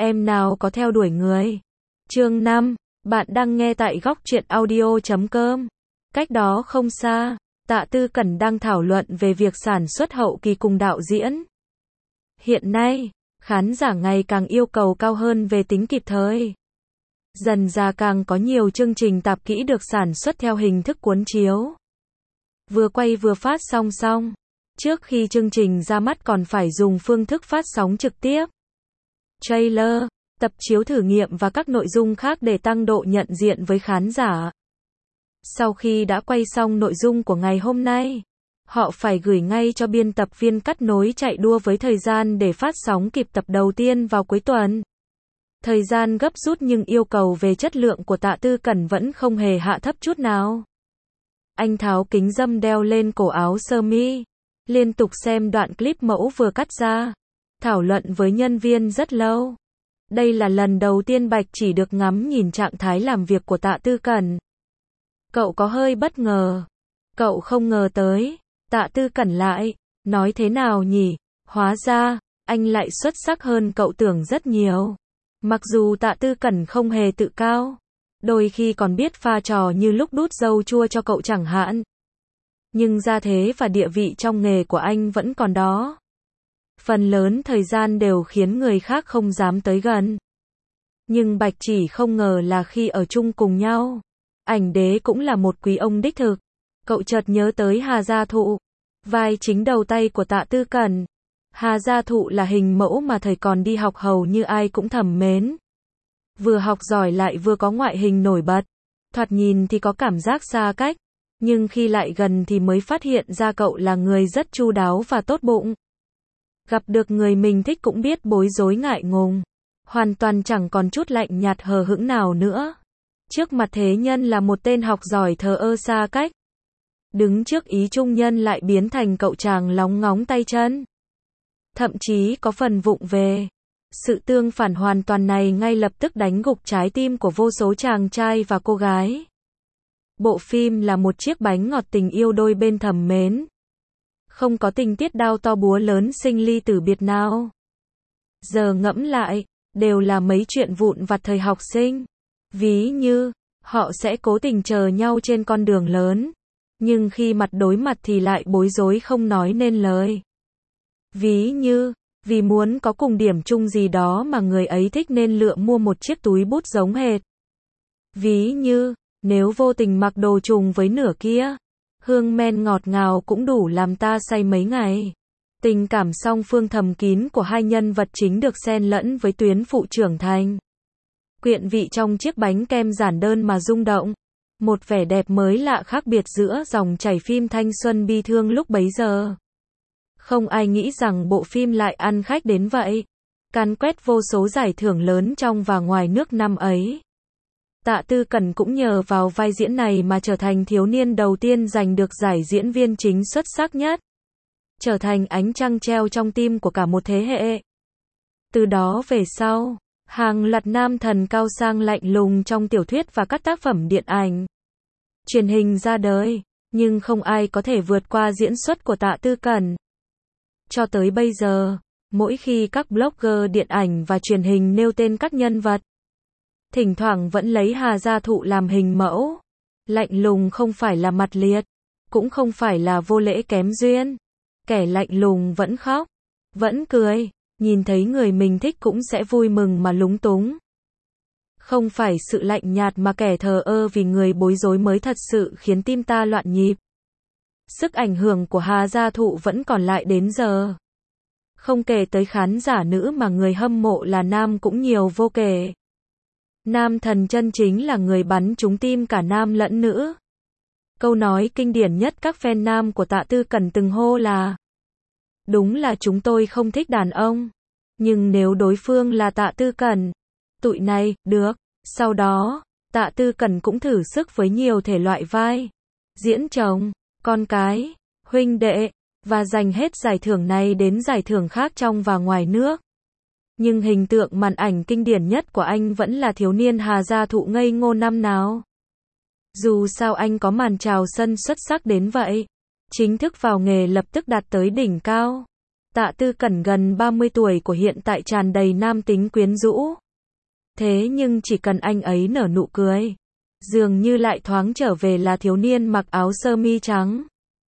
Em nào có theo đuổi người. Chương 5, bạn đang nghe tại góc truyện audio.com. Cách đó không xa, Tạ Tư Cẩn đang thảo luận về việc sản xuất hậu kỳ cùng đạo diễn. Hiện nay, khán giả ngày càng yêu cầu cao hơn về tính kịp thời. Dần ra càng có nhiều chương trình tạp kỹ được sản xuất theo hình thức cuốn chiếu. Vừa quay vừa phát song song. Trước khi chương trình ra mắt còn phải dùng phương thức phát sóng trực tiếp. Trailer, tập chiếu thử nghiệm và các nội dung khác để tăng độ nhận diện với khán giả. Sau khi đã quay xong nội dung của ngày hôm nay, họ phải gửi ngay cho biên tập viên cắt nối chạy đua với thời gian để phát sóng kịp tập đầu tiên vào cuối tuần. Thời gian gấp rút nhưng yêu cầu về chất lượng của Tạ Tư Cẩn vẫn không hề hạ thấp chút nào. Anh tháo kính râm đeo lên cổ áo sơ mi, liên tục xem đoạn clip mẫu vừa cắt ra, thảo luận với nhân viên rất lâu. Đây là lần đầu tiên Bạch Chỉ được ngắm nhìn trạng thái làm việc của Tạ Tư Cẩn. Cậu có hơi bất ngờ. Cậu không ngờ tới. Tạ Tư Cẩn lại, nói thế nào nhỉ? Hóa ra, anh lại xuất sắc hơn cậu tưởng rất nhiều. Mặc dù Tạ Tư Cẩn không hề tự cao, đôi khi còn biết pha trò như lúc đút dâu chua cho cậu chẳng hạn. Nhưng gia thế và địa vị trong nghề của anh vẫn còn đó. Phần lớn thời gian đều khiến người khác không dám tới gần. Nhưng Bạch Chỉ không ngờ là khi ở chung cùng nhau, ảnh đế cũng là một quý ông đích thực. Cậu chợt nhớ tới Hà Gia Thụ, vai chính đầu tay của Tạ Tư Cẩn. Hà Gia Thụ là hình mẫu mà thời còn đi học hầu như ai cũng thầm mến. Vừa học giỏi lại vừa có ngoại hình nổi bật. Thoạt nhìn thì có cảm giác xa cách, nhưng khi lại gần thì mới phát hiện ra cậu là người rất chu đáo và tốt bụng. Gặp được người mình thích cũng biết bối rối ngại ngùng, hoàn toàn chẳng còn chút lạnh nhạt hờ hững nào nữa. Trước mặt thế nhân là một tên học giỏi thờ ơ xa cách. Đứng trước ý trung nhân lại biến thành cậu chàng lóng ngóng tay chân. Thậm chí có phần vụng về. Sự tương phản hoàn toàn này ngay lập tức đánh gục trái tim của vô số chàng trai và cô gái. Bộ phim là một chiếc bánh ngọt tình yêu đôi bên thầm mến. Không có tình tiết đao to búa lớn sinh ly tử biệt nào. Giờ ngẫm lại, đều là mấy chuyện vụn vặt thời học sinh. Ví như, họ sẽ cố tình chờ nhau trên con đường lớn, nhưng khi mặt đối mặt thì lại bối rối không nói nên lời. Ví như, vì muốn có cùng điểm chung gì đó mà người ấy thích nên lựa mua một chiếc túi bút giống hệt. Ví như, nếu vô tình mặc đồ trùng với nửa kia, hương men ngọt ngào cũng đủ làm ta say mấy ngày. Tình cảm song phương thầm kín của hai nhân vật chính được xen lẫn với tuyến phụ trưởng thành. Quyện vị trong chiếc bánh kem giản đơn mà rung động. Một vẻ đẹp mới lạ khác biệt giữa dòng chảy phim thanh xuân bi thương lúc bấy giờ. Không ai nghĩ rằng bộ phim lại ăn khách đến vậy. Càn quét vô số giải thưởng lớn trong và ngoài nước năm ấy. Tạ Tư Cẩn cũng nhờ vào vai diễn này mà trở thành thiếu niên đầu tiên giành được giải diễn viên chính xuất sắc nhất. Trở thành ánh trăng treo trong tim của cả một thế hệ. Từ đó về sau, hàng loạt nam thần cao sang lạnh lùng trong tiểu thuyết và các tác phẩm điện ảnh, truyền hình ra đời, nhưng không ai có thể vượt qua diễn xuất của Tạ Tư Cẩn. Cho tới bây giờ, mỗi khi các blogger điện ảnh và truyền hình nêu tên các nhân vật, thỉnh thoảng vẫn lấy Hà Gia Thụ làm hình mẫu. Lạnh lùng không phải là mặt liệt, cũng không phải là vô lễ kém duyên. Kẻ lạnh lùng vẫn khóc, vẫn cười, nhìn thấy người mình thích cũng sẽ vui mừng mà lúng túng. Không phải sự lạnh nhạt mà kẻ thờ ơ vì người bối rối mới thật sự khiến tim ta loạn nhịp. Sức ảnh hưởng của Hà Gia Thụ vẫn còn lại đến giờ. Không kể tới khán giả nữ mà người hâm mộ là nam cũng nhiều vô kể. Nam thần chân chính là người bắn trúng tim cả nam lẫn nữ. Câu nói kinh điển nhất các fan nam của Tạ Tư Cẩn từng hô là: đúng là chúng tôi không thích đàn ông, nhưng nếu đối phương là Tạ Tư Cẩn, tụi này, được. Sau đó, Tạ Tư Cẩn cũng thử sức với nhiều thể loại vai. Diễn chồng, con cái, huynh đệ, và giành hết giải thưởng này đến giải thưởng khác trong và ngoài nước. Nhưng hình tượng màn ảnh kinh điển nhất của anh vẫn là thiếu niên Hà Gia Thụ ngây ngô năm nào. Dù sao anh có màn chào sân xuất sắc đến vậy, chính thức vào nghề lập tức đạt tới đỉnh cao. Tạ Tư Cẩn gần 30 tuổi của hiện tại tràn đầy nam tính quyến rũ. Thế nhưng chỉ cần anh ấy nở nụ cười, dường như lại thoáng trở về là thiếu niên mặc áo sơ mi trắng.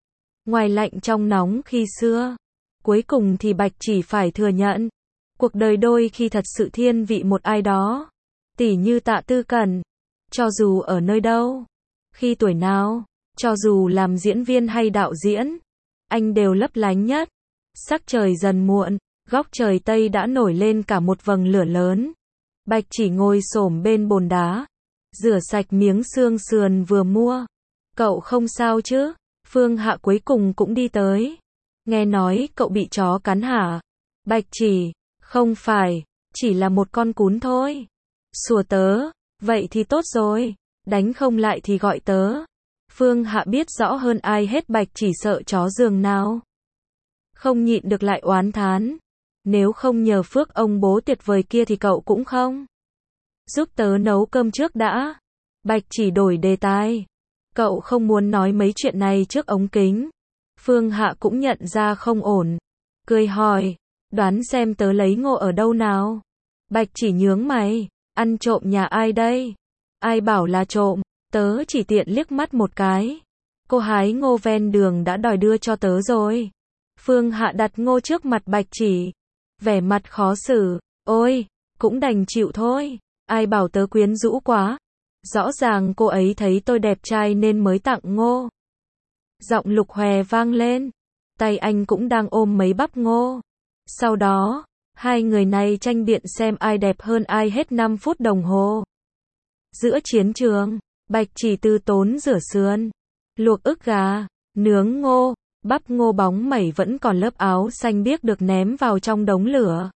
Ngoài lạnh trong nóng khi xưa, cuối cùng thì Bạch Chỉ phải thừa nhận, cuộc đời đôi khi thật sự thiên vị một ai đó, tỉ như Tạ Tư Cẩn. Cho dù ở nơi đâu, khi tuổi nào, cho dù làm diễn viên hay đạo diễn, anh đều lấp lánh nhất. Sắc trời dần muộn, góc trời Tây đã nổi lên cả một vầng lửa lớn. Bạch Chỉ ngồi xổm bên bồn đá, rửa sạch miếng xương sườn vừa mua. Cậu không sao chứ? Phương Hạ cuối cùng cũng đi tới. Nghe nói cậu bị chó cắn hả? Bạch Chỉ, không phải, chỉ là một con cún thôi. Sủa tớ, vậy thì tốt rồi, đánh không lại thì gọi tớ. Phương Hạ biết rõ hơn ai hết Bạch Chỉ sợ chó giường nào. Không nhịn được lại oán thán. Nếu không nhờ phước ông bố tuyệt vời kia thì cậu cũng không. Giúp tớ nấu cơm trước đã. Bạch Chỉ đổi đề tài. Cậu không muốn nói mấy chuyện này trước ống kính. Phương Hạ cũng nhận ra không ổn. Cười hỏi, đoán xem tớ lấy ngô ở đâu nào. Bạch Chỉ nhướng mày, ăn trộm nhà ai đây? Ai bảo là trộm, tớ chỉ tiện liếc mắt một cái. Cô hái ngô ven đường đã đòi đưa cho tớ rồi. Phương Hạ đặt ngô trước mặt Bạch Chỉ, vẻ mặt khó xử, ôi, cũng đành chịu thôi, ai bảo tớ quyến rũ quá. Rõ ràng cô ấy thấy tôi đẹp trai nên mới tặng ngô. Giọng Lục Hòe vang lên, tay anh cũng đang ôm mấy bắp ngô. Sau đó, hai người này tranh biện xem ai đẹp hơn ai hết 5 phút đồng hồ. Giữa chiến trường, Bạch Chỉ từ tốn rửa sườn, luộc ức gà, nướng ngô, bắp ngô bóng mẩy vẫn còn lớp áo xanh biếc được ném vào trong đống lửa.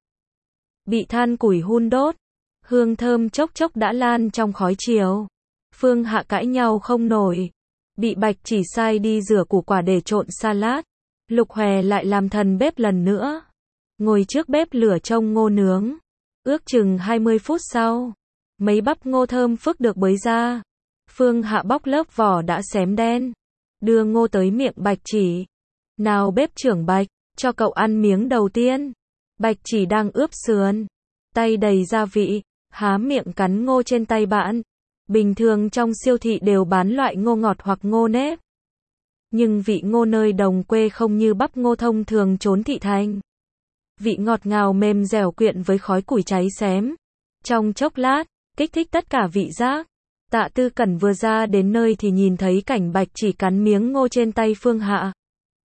Bị than củi hun đốt, hương thơm chốc chốc đã lan trong khói chiều. Phương Hạ cãi nhau không nổi, bị Bạch Chỉ sai đi rửa củ quả để trộn salad. Lục Hòe lại làm thần bếp lần nữa, ngồi trước bếp lửa trông ngô nướng. Ước chừng 20 phút sau, mấy bắp ngô thơm phức được bới ra. Phương Hạ bóc lớp vỏ đã xém đen, đưa ngô tới miệng Bạch Chỉ. Nào bếp trưởng Bạch, cho cậu ăn miếng đầu tiên. Bạch Chỉ đang ướp sườn, tay đầy gia vị, há miệng cắn ngô trên tay bạn. Bình thường trong siêu thị đều bán loại ngô ngọt hoặc ngô nếp. Nhưng vị ngô nơi đồng quê không như bắp ngô thông thường trốn thị thành. Vị ngọt ngào mềm dẻo quyện với khói củi cháy xém. Trong chốc lát, kích thích tất cả vị giác. Tạ Tư Cẩn vừa ra đến nơi thì nhìn thấy cảnh Bạch Chỉ cắn miếng ngô trên tay Phương Hạ.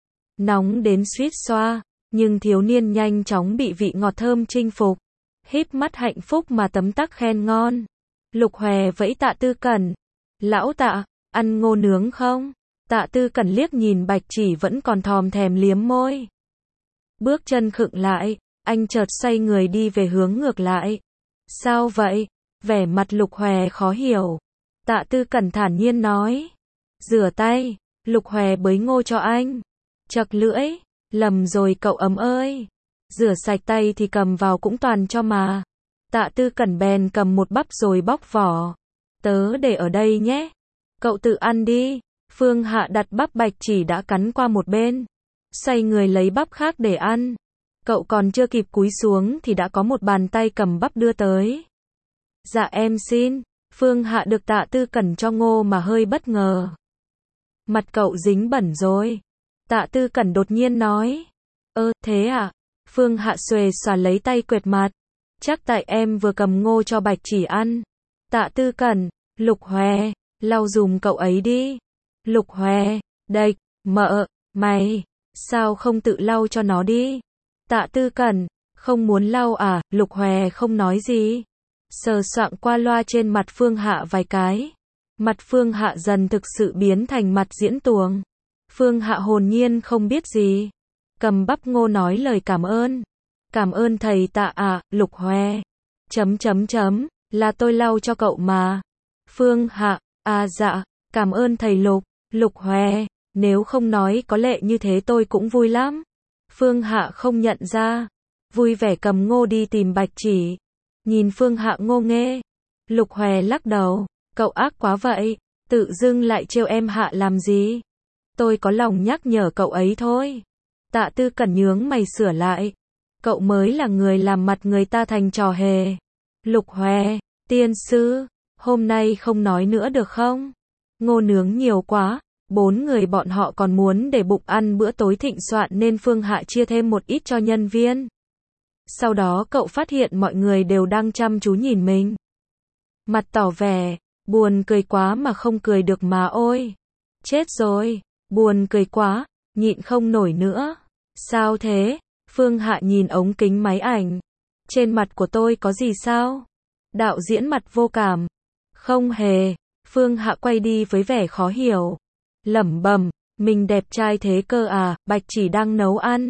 Nóng đến suýt xoa, nhưng thiếu niên nhanh chóng bị vị ngọt thơm chinh phục. Híp mắt hạnh phúc mà tấm tắc khen ngon. Lục Hòe vẫy Tạ Tư Cẩn. Lão Tạ, ăn ngô nướng không? Tạ Tư Cẩn liếc nhìn Bạch Chỉ vẫn còn thòm thèm liếm môi. Bước chân khựng lại, anh chợt xoay người đi về hướng ngược lại. Sao vậy? Vẻ mặt Lục Hòe khó hiểu. Tạ Tư Cẩn thản nhiên nói. Rửa tay. Lục Hòe bới ngô cho anh. Chật lưỡi. Lầm rồi cậu ấm ơi. Rửa sạch tay thì cầm vào cũng toàn cho mà. Tạ Tư Cẩn bèn cầm một bắp rồi bóc vỏ. Tớ để ở đây nhé. Cậu tự ăn đi. Phương Hạ đặt bắp Bạch Chỉ đã cắn qua một bên. Xoay người lấy bắp khác để ăn. Cậu còn chưa kịp cúi xuống thì đã có một bàn tay cầm bắp đưa tới. Dạ em xin. Phương Hạ được Tạ Tư Cẩn cho ngô mà hơi bất ngờ. Mặt cậu dính bẩn rồi. Tạ Tư Cẩn đột nhiên nói. Thế à? Phương Hạ xuề xòa lấy tay quệt mặt. Chắc tại em vừa cầm ngô cho Bạch Chỉ ăn. Tạ Tư Cẩn, Lục Hòe, lau dùm cậu ấy đi. Lục Hòe, đệch, mợ, mày, sao không tự lau cho nó đi? Tạ Tư Cẩn, không muốn lau à? Lục Hòe không nói gì. Sờ soạng qua loa trên mặt Phương Hạ vài cái. Mặt Phương Hạ dần thực sự biến thành mặt diễn tuồng. Phương Hạ hồn nhiên không biết gì. Cầm bắp ngô nói lời cảm ơn. Cảm ơn thầy Tạ à, Lục Hòe. Là tôi lau cho cậu mà. Phương Hạ, à dạ, cảm ơn thầy Lục. Lục Hòe, nếu không nói có lệ như thế tôi cũng vui lắm. Phương Hạ không nhận ra. Vui vẻ cầm ngô đi tìm Bạch Chỉ. Nhìn Phương Hạ ngô nghê. Lục Hòe lắc đầu. Cậu ác quá vậy. Tự dưng lại trêu em Hạ làm gì? Tôi có lòng nhắc nhở cậu ấy thôi. Tạ Tư Cẩn nhướng mày sửa lại. Cậu mới là người làm mặt người ta thành trò hề. Lục Hoè, tiên sư, hôm nay không nói nữa được không? Ngô nướng nhiều quá, 4 người bọn họ còn muốn để bụng ăn bữa tối thịnh soạn nên Phương Hạ chia thêm một ít cho nhân viên. Sau đó cậu phát hiện mọi người đều đang chăm chú nhìn mình. Mặt tỏ vẻ, buồn cười quá mà không cười được mà ôi. Chết rồi, buồn cười quá, nhịn không nổi nữa. Sao thế? Phương Hạ nhìn ống kính máy ảnh. Trên mặt của tôi có gì sao? Đạo diễn mặt vô cảm. Không hề. Phương Hạ quay đi với vẻ khó hiểu. Lẩm bẩm, mình đẹp trai thế cơ à, Bạch Chỉ đang nấu ăn.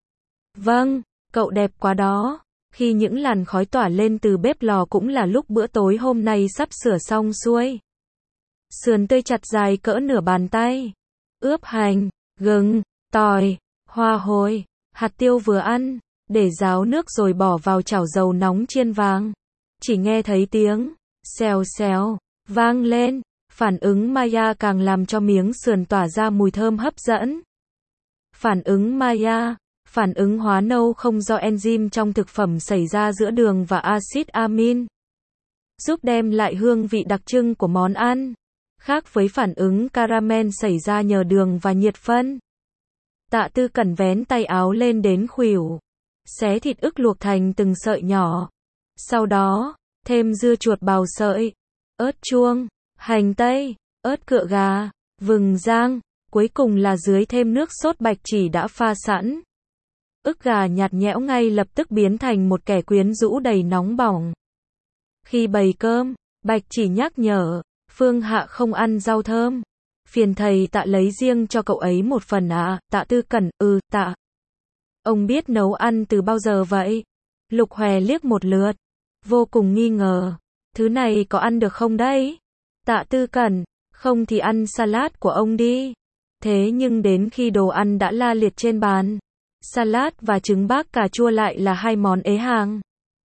Vâng, cậu đẹp quá đó. Khi những làn khói tỏa lên từ bếp lò cũng là lúc bữa tối hôm nay sắp sửa xong xuôi. Sườn tươi chặt dài cỡ nửa bàn tay. Ướp hành, gừng, tỏi, hoa hồi, hạt tiêu vừa ăn, để ráo nước rồi bỏ vào chảo dầu nóng chiên vàng. Chỉ nghe thấy tiếng xèo xèo vang lên, phản ứng Maya càng làm cho miếng sườn tỏa ra mùi thơm hấp dẫn. Phản ứng Maya, phản ứng hóa nâu không do enzyme trong thực phẩm xảy ra giữa đường và axit amin, giúp đem lại hương vị đặc trưng của món ăn, khác với phản ứng caramel xảy ra nhờ đường và nhiệt phân. Tạ Tư Cẩn vén tay áo lên đến khuỷu, xé thịt ức luộc thành từng sợi nhỏ. Sau đó, thêm dưa chuột bào sợi, ớt chuông, hành tây, ớt cựa gà, vừng rang, cuối cùng là dưới thêm nước sốt Bạch Chỉ đã pha sẵn. Ức gà nhạt nhẽo ngay lập tức biến thành một kẻ quyến rũ đầy nóng bỏng. Khi bày cơm, Bạch Chỉ nhắc nhở, Phương Hạ không ăn rau thơm. Phiền thầy Tạ lấy riêng cho cậu ấy một phần à, Tạ Tư Cẩn, Tạ. Ông biết nấu ăn từ bao giờ vậy? Lục Hoè liếc một lượt, vô cùng nghi ngờ. Thứ này có ăn được không đấy? Tạ Tư Cẩn, không thì ăn salad của ông đi. Thế nhưng đến khi đồ ăn đã la liệt trên bàn, salad và trứng bác cà chua lại là hai món ế hàng.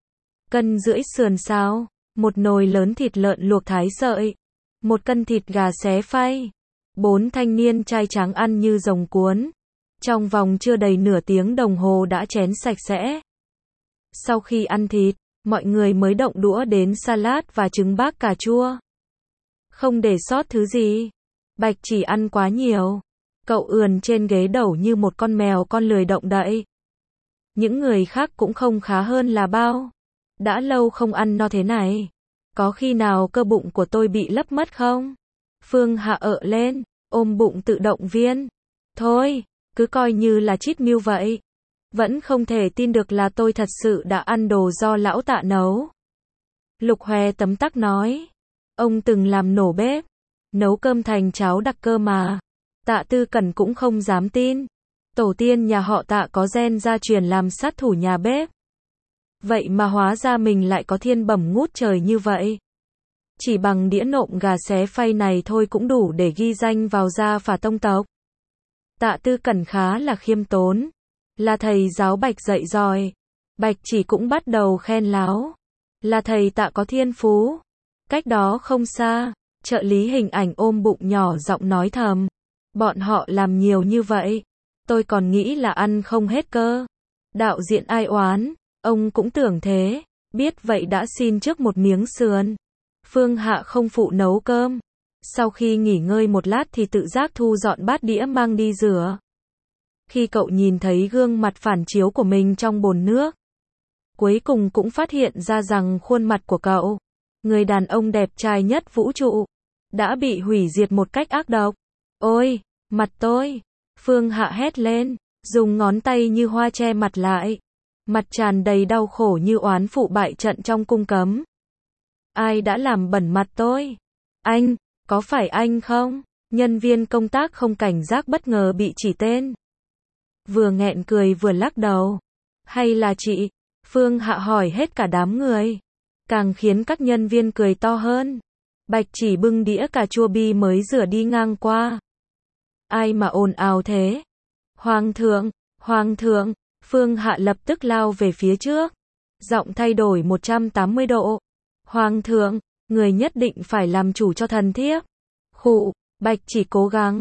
1,5 cân sườn xào, một nồi lớn thịt lợn luộc thái sợi, 1 cân thịt gà xé phay. 4 thanh niên trai tráng ăn như rồng cuốn. Trong vòng chưa đầy nửa tiếng đồng hồ đã chén sạch sẽ. Sau khi ăn thịt, mọi người mới động đũa đến salad và trứng bác cà chua. Không để sót thứ gì. Bạch Chỉ ăn quá nhiều. Cậu ườn trên ghế đầu như một con mèo con lười động đậy. Những người khác cũng không khá hơn là bao. Đã lâu không ăn no thế này. Có khi nào cơ bụng của tôi bị lấp mất không? Phương Hạ ợ lên, ôm bụng tự động viên. Thôi, cứ coi như là cheat meal vậy. Vẫn không thể tin được là tôi thật sự đã ăn đồ do lão Tạ nấu. Lục Hoè tấm tắc nói. Ông từng làm nổ bếp, nấu cơm thành cháo đặc cơ mà. Tạ Tư Cẩn cũng không dám tin. Tổ tiên nhà họ Tạ có gen gia truyền làm sát thủ nhà bếp. Vậy mà hóa ra mình lại có thiên bẩm ngút trời như vậy. Chỉ bằng đĩa nộm gà xé phay này thôi cũng đủ để ghi danh vào gia phả tông tộc. Tạ Tư Cẩn khá là khiêm tốn. Là thầy giáo Bạch dạy giỏi. Bạch Chỉ cũng bắt đầu khen láo. Là thầy Tạ có thiên phú. Cách đó không xa, trợ lý hình ảnh ôm bụng nhỏ giọng nói thầm. Bọn họ làm nhiều như vậy. Tôi còn nghĩ là ăn không hết cơ. Đạo diễn ai oán, ông cũng tưởng thế. Biết vậy đã xin trước một miếng sườn. Phương Hạ không phụ nấu cơm. Sau khi nghỉ ngơi một lát thì tự giác thu dọn bát đĩa mang đi rửa. Khi cậu nhìn thấy gương mặt phản chiếu của mình trong bồn nước, cuối cùng cũng phát hiện ra rằng khuôn mặt của cậu, người đàn ông đẹp trai nhất vũ trụ, đã bị hủy diệt một cách ác độc. Ôi, mặt tôi! Phương Hạ hét lên, dùng ngón tay như hoa che mặt lại. Mặt tràn đầy đau khổ như oán phụ bại trận trong cung cấm. Ai đã làm bẩn mặt tôi? Anh, có phải anh không? Nhân viên công tác không cảnh giác bất ngờ bị chỉ tên. Vừa nghẹn cười vừa lắc đầu. Hay là chị? Phương Hạ hỏi hết cả đám người. Càng khiến các nhân viên cười to hơn. Bạch Chỉ bưng đĩa cà chua bi mới rửa đi ngang qua. Ai mà ồn ào thế? Hoàng thượng, Hoàng thượng! Phương Hạ lập tức lao về phía trước. Giọng thay đổi 180 độ. Hoàng thượng, người nhất định phải làm chủ cho thần thiếp. Khụ, Bạch Chỉ cố gắng.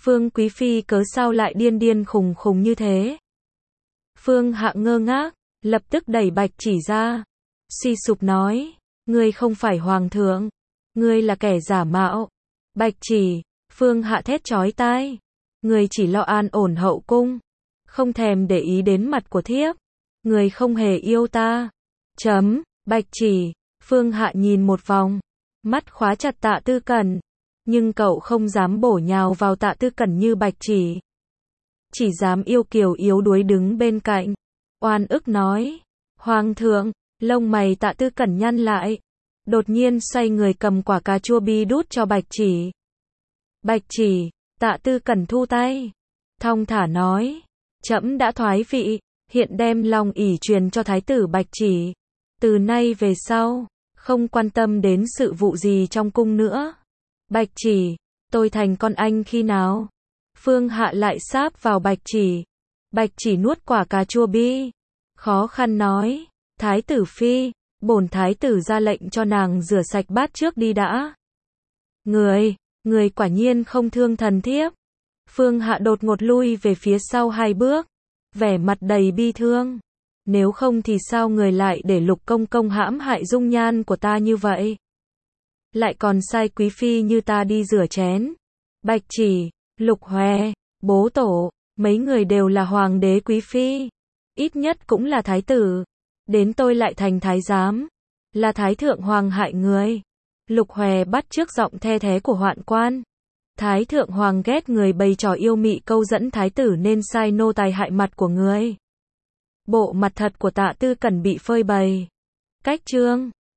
Phương Quý Phi cớ sao lại điên điên khùng khùng như thế? Phương Hạ ngơ ngác, lập tức đẩy Bạch Chỉ ra. Suy sụp nói, ngươi không phải hoàng thượng, ngươi là kẻ giả mạo. Bạch Chỉ, Phương Hạ thét chói tai, ngươi chỉ lo an ổn hậu cung, không thèm để ý đến mặt của thiếp, ngươi không hề yêu ta. Bạch Chỉ, Phương Hạ nhìn một vòng, mắt khóa chặt Tạ Tư Cẩn, nhưng cậu không dám bổ nhào vào Tạ Tư Cẩn như Bạch chỉ dám yêu kiều yếu đuối đứng bên cạnh, oan ức nói, hoàng thượng. Lông mày Tạ Tư Cẩn nhăn lại, đột nhiên xoay người cầm quả cà chua bi đút cho Bạch Chỉ. Bạch Chỉ, Tạ Tư Cẩn thu tay, thong thả nói, trẫm đã thoái vị, hiện đem lòng ỷ truyền cho thái tử Bạch Chỉ, từ nay về sau, không quan tâm đến sự vụ gì trong cung nữa. Bạch Chỉ, tôi thành con anh khi nào? Phương Hạ lại sáp vào Bạch Chỉ. Bạch Chỉ nuốt quả cà chua bi, khó khăn nói, thái tử phi, bổn thái tử ra lệnh cho nàng rửa sạch bát trước đi đã. Người quả nhiên không thương thần thiếp. Phương Hạ đột ngột lui về phía sau 2 bước, vẻ mặt đầy bi thương. Nếu không thì sao người lại để Lục công công hãm hại dung nhan của ta như vậy? Lại còn sai quý phi như ta đi rửa chén. Bạch Chỉ, Lục Hoè, bố tổ, mấy người đều là hoàng đế quý phi, ít nhất cũng là thái tử. Đến tôi lại thành thái giám, là thái thượng hoàng hại người. Lục Hoè bắt chước giọng the thé của hoạn quan. Thái thượng hoàng ghét người bày trò yêu mị câu dẫn thái tử nên sai nô tài hại mặt của người. Bộ mặt thật của Tạ Tư Cẩn bị phơi bày. Cách chương